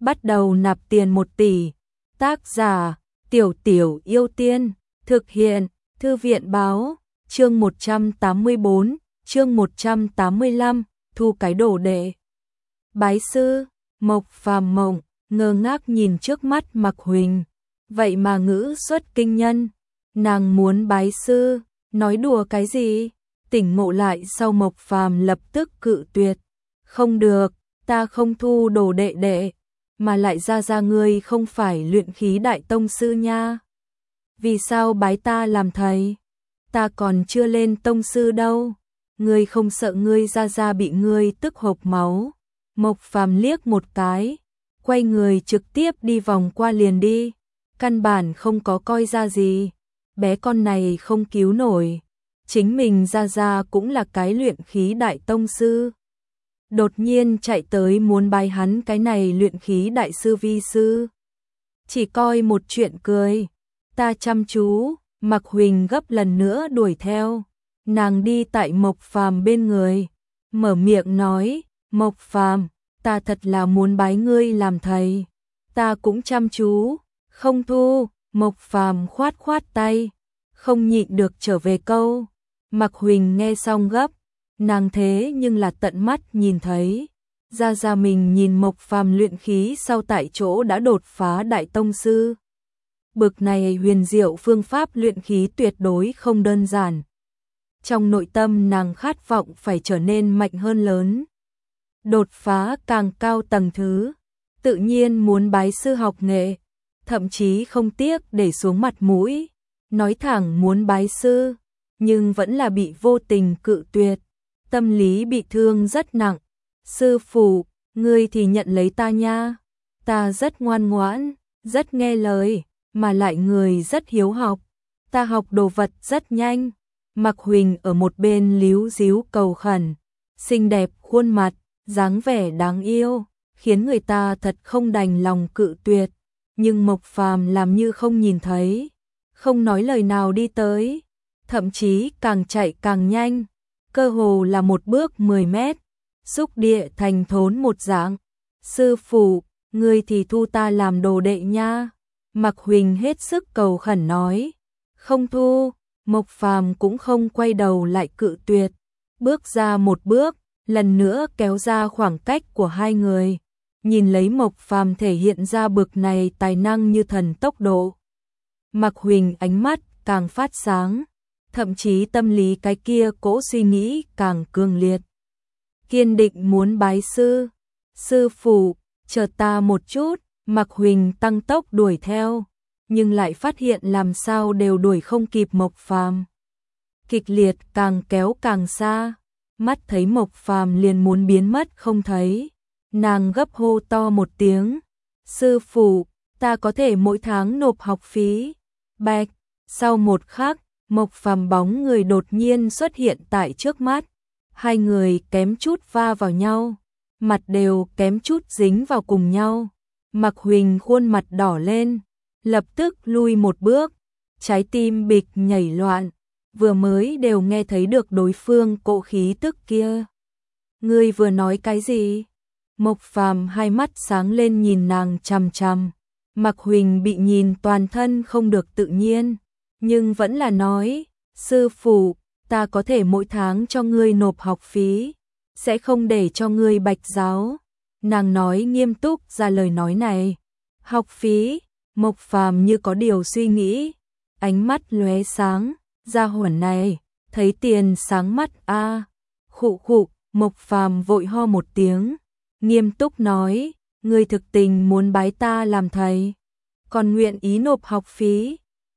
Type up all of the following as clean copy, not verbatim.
bắt đầu nạp tiền 1 tỷ. Tác giả: Tiểu Tiểu Yêu Tiên. Thực hiện: Thư viện báo. Chương 184, chương 185, thu cái đồ đệ. Bái sư. Mộc Phàm mộng, ngơ ngác nhìn trước mắt Mạc Huỳnh. Vậy mà ngữ xuất kinh nhân. Nàng muốn bái sư, nói đùa cái gì? Tỉnh ngộ lại sau Mộc Phàm lập tức cự tuyệt. Không được, ta không thu đồ đệ đệ, mà lại ra ngươi không phải luyện khí đại tông sư nha. Vì sao bái ta làm thầy? Ta còn chưa lên tông sư đâu. Ngươi không sợ ngươi ra bị ngươi tức hộc máu? Mộc Phàm liếc một cái, quay người trực tiếp đi vòng qua liền đi. Căn bản không có coi ra gì. Bé con này không cứu nổi. Chính mình ra cũng là cái luyện khí đại tông sư. Đột nhiên chạy tới muốn bái hắn cái này luyện khí đại sư vi sư. Chỉ coi một chuyện cười. Ta chăm chú. Mạc Huỳnh gấp lần nữa đuổi theo. Nàng đi tại Mộc Phàm bên người, mở miệng nói: Mộc Phàm, ta thật là muốn bái ngươi làm thầy. Ta cũng chăm chú. Không thu. Mộc Phàm khoát khoát tay, không nhịn được trở về câu. Mạc Huỳnh nghe xong gấp. Nàng thế nhưng là tận mắt nhìn thấy. Ra mình nhìn Mộc Phàm luyện khí sau tại chỗ đã đột phá đại tông sư. Bực này huyền diệu phương pháp luyện khí tuyệt đối không đơn giản. Trong nội tâm nàng khát vọng phải trở nên mạnh hơn lớn. Đột phá càng cao tầng thứ. Tự nhiên muốn bái sư học nghệ. Thậm chí không tiếc để xuống mặt mũi. Nói thẳng muốn bái sư. Nhưng vẫn là bị vô tình cự tuyệt. Tâm lý bị thương rất nặng. Sư phụ, ngươi thì nhận lấy ta nha. Ta rất ngoan ngoãn, rất nghe lời, mà lại người rất hiếu học. Ta học đồ vật rất nhanh. Mạc Huỳnh ở một bên líu díu cầu khẩn. Xinh đẹp khuôn mặt, dáng vẻ đáng yêu, khiến người ta thật không đành lòng cự tuyệt. Nhưng Mộc Phàm làm như không nhìn thấy, không nói lời nào đi tới. Thậm chí càng chạy càng nhanh. Cơ hồ là một bước 10 mét. Xúc địa thành thốn một dạng. Sư phụ, ngươi thì thu ta làm đồ đệ nha. Mạc Huỳnh hết sức cầu khẩn nói. Không thu. Mộc Phàm cũng không quay đầu lại cự tuyệt. Bước ra một bước, lần nữa kéo ra khoảng cách của hai người. Nhìn lấy Mộc Phàm thể hiện ra bực này tài năng như thần tốc độ. Mạc Huỳnh ánh mắt càng phát sáng. Thậm chí tâm lý cái kia cỗ suy nghĩ càng cường liệt. Kiên định muốn bái sư. Sư phụ, chờ ta một chút. Mạc Huỳnh tăng tốc đuổi theo, nhưng lại phát hiện làm sao đều đuổi không kịp Mộc Phàm. Kịch liệt càng kéo càng xa. Mắt thấy Mộc Phàm liền muốn biến mất không thấy. Nàng gấp hô to một tiếng. Sư phụ, ta có thể mỗi tháng nộp học phí. Bạch. Sau một khắc, Mộc Phàm bóng người đột nhiên xuất hiện tại trước mắt. Hai người kém chút va vào nhau, mặt đều kém chút dính vào cùng nhau. Mạc Huỳnh khuôn mặt đỏ lên, lập tức lui một bước, trái tim bịch nhảy loạn, vừa mới đều nghe thấy được đối phương cỗ khí tức kia. Ngươi vừa nói cái gì? Mộc Phàm hai mắt sáng lên nhìn nàng chằm chằm. Mạc Huỳnh bị nhìn toàn thân không được tự nhiên, nhưng vẫn là nói, sư phụ, ta có thể mỗi tháng cho ngươi nộp học phí, sẽ không để cho ngươi bạch giáo. Nàng nói nghiêm túc ra lời nói này. Học phí? Mộc Phàm như có điều suy nghĩ, ánh mắt lóe sáng, gia hỏa này, thấy tiền sáng mắt a. Khụ khụ, Mộc Phàm vội ho một tiếng, nghiêm túc nói, ngươi thực tình muốn bái ta làm thầy, còn nguyện ý nộp học phí?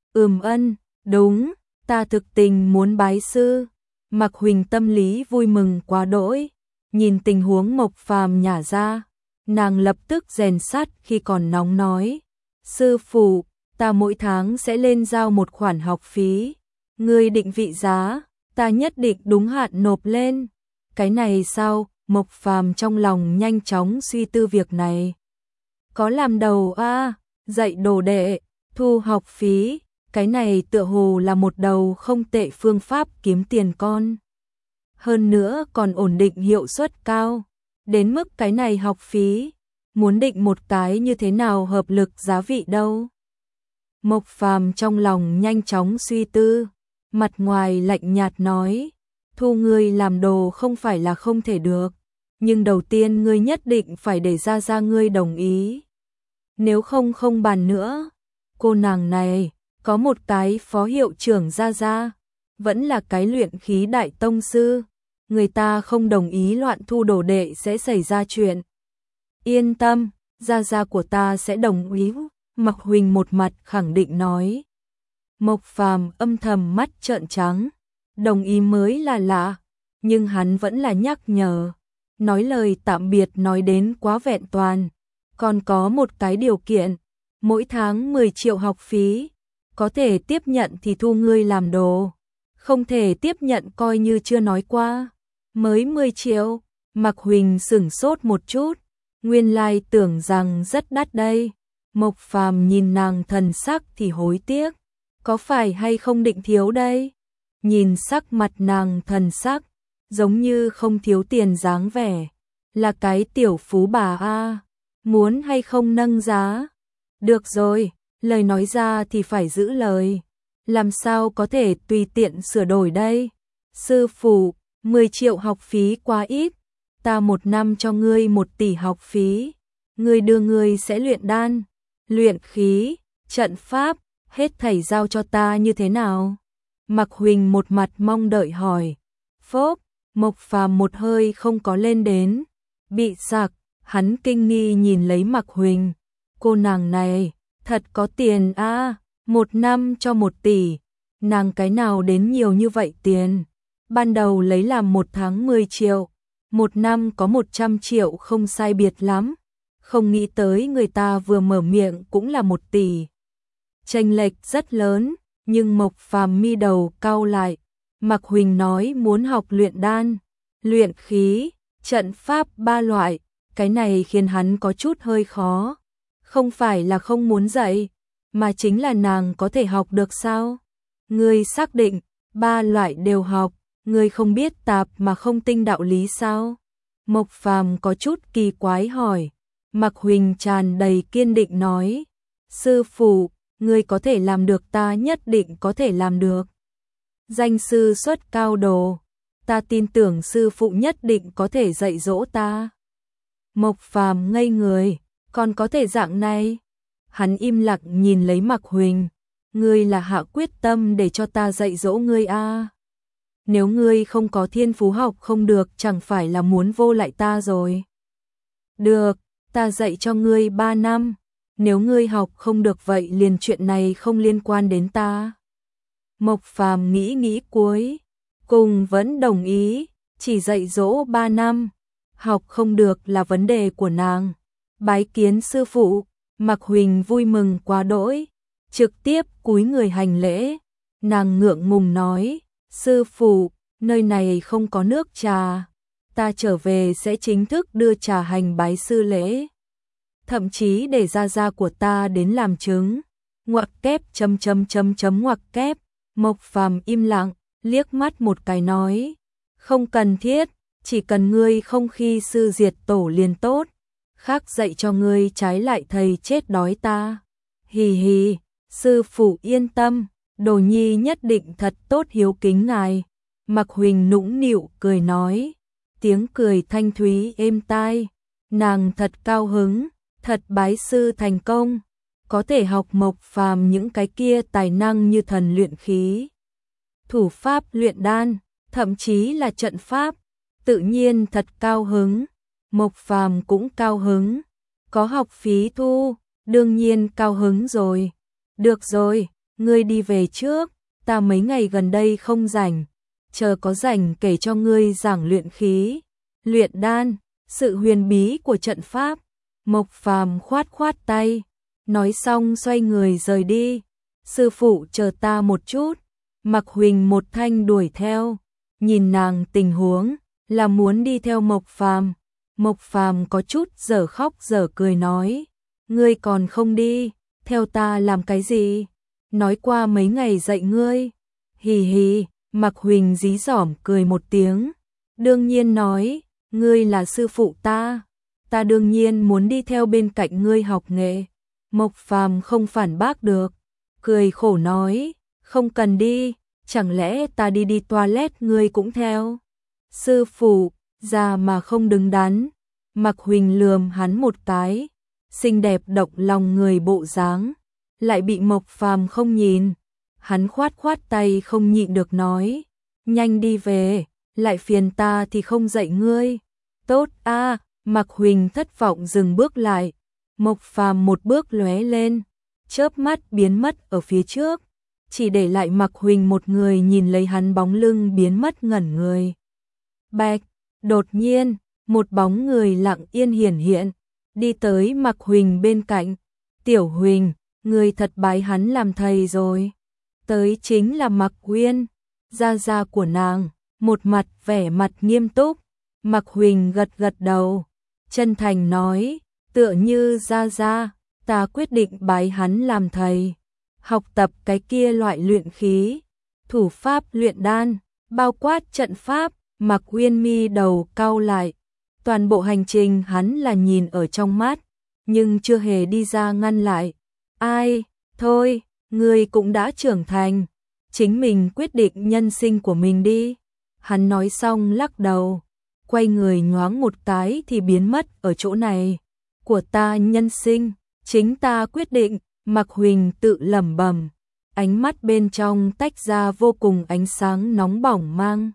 Ân, đúng, ta thực tình muốn bái sư. Mạc Huỳnh tâm lý vui mừng quá đỗi, nhìn tình huống Mộc Phàm nhả ra, nàng lập tức rèn sắt khi còn nóng nói, sư phụ, ta mỗi tháng sẽ lên giao một khoản học phí, ngươi định vị giá, ta nhất định đúng hạn nộp lên. Cái này sao? Mộc Phàm trong lòng nhanh chóng suy tư việc này. Có làm đầu a, dạy đồ đệ, thu học phí, cái này tựa hồ là một đầu không tệ phương pháp kiếm tiền con. Hơn nữa còn ổn định hiệu suất cao, đến mức cái này học phí, muốn định một cái như thế nào hợp lực giá vị đâu? Mộc Phàm trong lòng nhanh chóng suy tư, mặt ngoài lạnh nhạt nói, thu ngươi làm đồ không phải là không thể được, nhưng đầu tiên ngươi nhất định phải để ra ngươi đồng ý. Nếu không không bàn nữa. Cô nàng này có một cái phó hiệu trưởng ra, vẫn là cái luyện khí đại tông sư, người ta không đồng ý loạn thu đồ đệ sẽ xảy ra chuyện. Yên tâm, gia của ta sẽ đồng ý. Mạc Huỳnh một mặt khẳng định nói. Mộc Phàm âm thầm mắt trợn trắng, đồng ý mới là lạ, nhưng hắn vẫn là nhắc nhở, nói lời tạm biệt nói đến quá vẹn toàn, còn có một cái điều kiện, mỗi tháng 10 triệu học phí, có thể tiếp nhận thì thu ngươi làm đồ, không thể tiếp nhận coi như chưa nói qua. Mới 10 triệu, Mạc Huỳnh sửng sốt một chút, nguyên lai tưởng rằng rất đắt đây. Mộc Phàm nhìn nàng thần sắc thì hối tiếc, có phải hay không định thiếu đây? Nhìn sắc mặt nàng thần sắc, giống như không thiếu tiền dáng vẻ, là cái tiểu phú bà a, muốn hay không nâng giá? Được rồi, lời nói ra thì phải giữ lời, làm sao có thể tùy tiện sửa đổi đây? Sư phụ, 10 triệu học phí quá ít, ta một năm cho ngươi 1 tỷ học phí, ngươi đưa ngươi sẽ luyện đan, luyện khí, trận pháp, hết thảy giao cho ta như thế nào? Mạc Huỳnh một mặt mong đợi hỏi. Phốp, Mộc Phàm một hơi không có lên đến, bị sặc, hắn kinh nghi nhìn lấy Mạc Huỳnh, cô nàng này, thật có tiền a, 1 năm cho 1 tỷ, nàng cái nào đến nhiều như vậy tiền? Ban đầu lấy làm 1 tháng 10 triệu, 1 năm có 100 triệu không sai biệt lắm, không nghĩ tới người ta vừa mở miệng cũng là 1 tỷ. Chênh lệch rất lớn, nhưng Mộc Phàm mi đầu cau lại. Mạc Huỳnh nói muốn học luyện đan, luyện khí, trận pháp 3 loại, cái này khiến hắn có chút hơi khó. Không phải là không muốn dạy, mà chính là nàng có thể học được sao? Ngươi xác định 3 loại đều học, ngươi không biết tạp mà không tinh đạo lý sao? Mộc Phàm có chút kỳ quái hỏi. Mạc Huỳnh tràn đầy kiên định nói, sư phụ, ngươi có thể làm được, ta nhất định có thể làm được. Danh sư xuất cao đồ, ta tin tưởng sư phụ nhất định có thể dạy dỗ ta. Mộc Phàm ngây người, còn có thể dạng này? Hắn im lặng nhìn lấy Mạc Huỳnh, ngươi là hạ quyết tâm để cho ta dạy dỗ ngươi a? Nếu ngươi không có thiên phú học không được chẳng phải là muốn vô lại ta rồi. Được, ta dạy cho ngươi 3 năm, nếu ngươi học không được vậy liền chuyện này không liên quan đến ta. Mộc Phàm nghĩ cuối cùng vẫn đồng ý, chỉ dạy dỗ 3 năm, học không được là vấn đề của nàng. Bái kiến sư phụ. Mạc Huỳnh vui mừng quá đỗi, trực tiếp cúi người hành lễ. Nàng ngượng ngùng nói, sư phụ, nơi này không có nước trà, ta trở về sẽ chính thức đưa trà hành bái sư lễ. Thậm chí để gia của ta đến làm chứng. Ngoặc kép ngoặc kép. Mộc Phàm im lặng, liếc mắt một cái nói, không cần thiết, chỉ cần ngươi không khi sư diệt tổ liền tốt, khác dạy cho ngươi trái lại thầy chết đói ta. Hì hì, sư phụ yên tâm, đồ nhi nhất định thật tốt hiếu kính ngài. Mạc Huỳnh nũng nịu cười nói, tiếng cười thanh thúy êm tai, nàng thật cao hứng, thật bái sư thành công, có thể học Mộc Phàm những cái kia tài năng như thần luyện khí, thủ pháp luyện đan, thậm chí là trận pháp, tự nhiên thật cao hứng. Mộc Phàm cũng cao hứng, có học phí thu, đương nhiên cao hứng rồi. Được rồi, ngươi đi về trước, ta mấy ngày gần đây không rảnh, chờ có rảnh kể cho ngươi giảng luyện khí, luyện đan, sự huyền bí của trận pháp. Mộc Phàm khoát tay, nói xong xoay người rời đi. Sư phụ chờ ta một chút. Mạc Huỳnh một thanh đuổi theo, nhìn nàng tình huống là muốn đi theo Mộc Phàm. Mộc Phàm có chút dở khóc dở cười nói, ngươi còn không đi, theo ta làm cái gì? Nói qua mấy ngày dạy ngươi. Hì hì, Mạc Huỳnh dí dỏm cười một tiếng, đương nhiên nói, ngươi là sư phụ ta, ta đương nhiên muốn đi theo bên cạnh ngươi học nghệ. Mộc Phàm không phản bác được, cười khổ nói, không cần đi, chẳng lẽ ta đi toilet ngươi cũng theo? Sư phụ, già mà không đứng đắn. Mạc Huỳnh lườm hắn một cái, xinh đẹp động lòng người bộ dáng, lại bị Mộc Phàm không nhìn. Hắn khoát khoát tay không nhịn được nói, nhanh đi về, lại phiền ta thì không dạy ngươi. Tốt a. Mạc Huỳnh thất vọng dừng bước lại. Mộc Phàm một bước lóe lên, chớp mắt biến mất ở phía trước, chỉ để lại Mạc Huỳnh một người nhìn lấy hắn bóng lưng biến mất ngẩn người. Bạch, đột nhiên, một bóng người lặng yên hiển hiện, đi tới Mạc Huỳnh bên cạnh. Tiểu Huỳnh, người thật bái hắn làm thầy rồi. Tới chính là Mạc Uyên, gia gia của nàng, một mặt vẻ mặt nghiêm túc. Mạc Huỳnh gật gật đầu, chân thành nói, tựa như gia gia, ta quyết định bái hắn làm thầy, học tập cái kia loại luyện khí, thủ pháp luyện đan, bao quát trận pháp. Mạc Uyên mi đầu cau lại, toàn bộ hành trình hắn là nhìn ở trong mắt, nhưng chưa hề đi ra ngăn lại. Ai, thôi, ngươi cũng đã trưởng thành, chính mình quyết định nhân sinh của mình đi. Hắn nói xong lắc đầu, quay người nhoáng một cái thì biến mất ở chỗ này. Của ta nhân sinh, chính ta quyết định. Mạc Huỳnh tự lẩm bẩm, ánh mắt bên trong tách ra vô cùng ánh sáng nóng bỏng mang.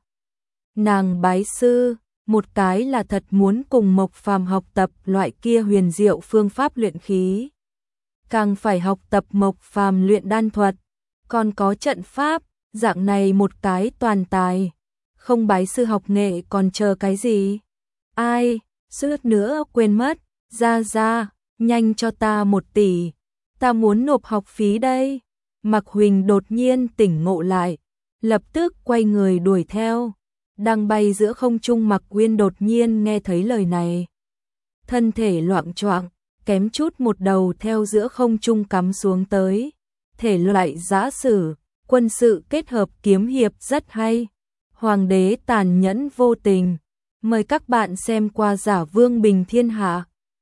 Nàng bái sư, một cái là thật muốn cùng Mộc Phàm học tập loại kia huyền diệu phương pháp luyện khí, càng phải học tập Mộc Phàm luyện đan thuật, còn có trận pháp, dạng này một cái toàn tài, không bái sư học nghệ còn chờ cái gì? Ai, suýt nữa quên mất, gia, nhanh cho ta 1 tỷ, ta muốn nộp học phí đây. Mạc Huỳnh đột nhiên tỉnh ngộ lại, lập tức quay người đuổi theo. Đang bay giữa không trung Mạc Uyên đột nhiên nghe thấy lời này, thân thể loạng choạng, kém chút một đầu theo giữa không trung cắm xuống tới. Thể loại giã sử, quân sự kết hợp kiếm hiệp rất hay. Hoàng đế tàn nhẫn vô tình. Mời các bạn xem qua Giả Vương Bình Thiên Hạ.